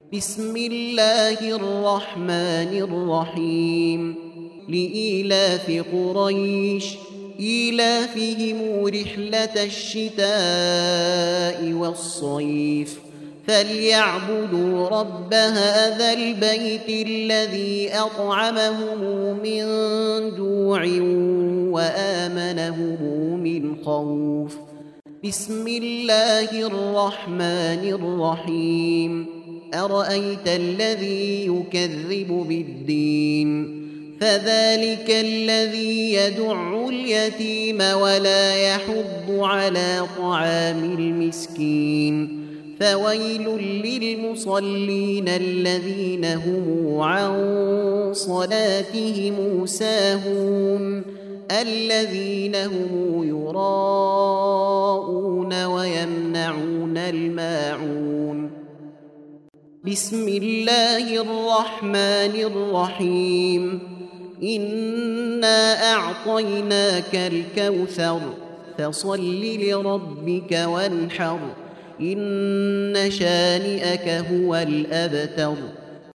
بسم الله الرحمن الرحيم لإيلاف قريش إيلافهم رحلة الشتاء والصيف فليعبدوا رب هذا البيت الذي أطعمهم من جوع وآمنهم من خوف بسم الله الرحمن الرحيم أرأيت الذي يكذب بالدين فذلك الذي يدع اليتيم ولا يحض على طعام المسكين فويل للمصلين الذين هم عن صلاتهم ساهون الذين هم يراءون ويمنعون الماعون بسم الله الرحمن الرحيم إنا أعطيناك الكوثر فصل لربك وانحر إن شانئك هو الأبتر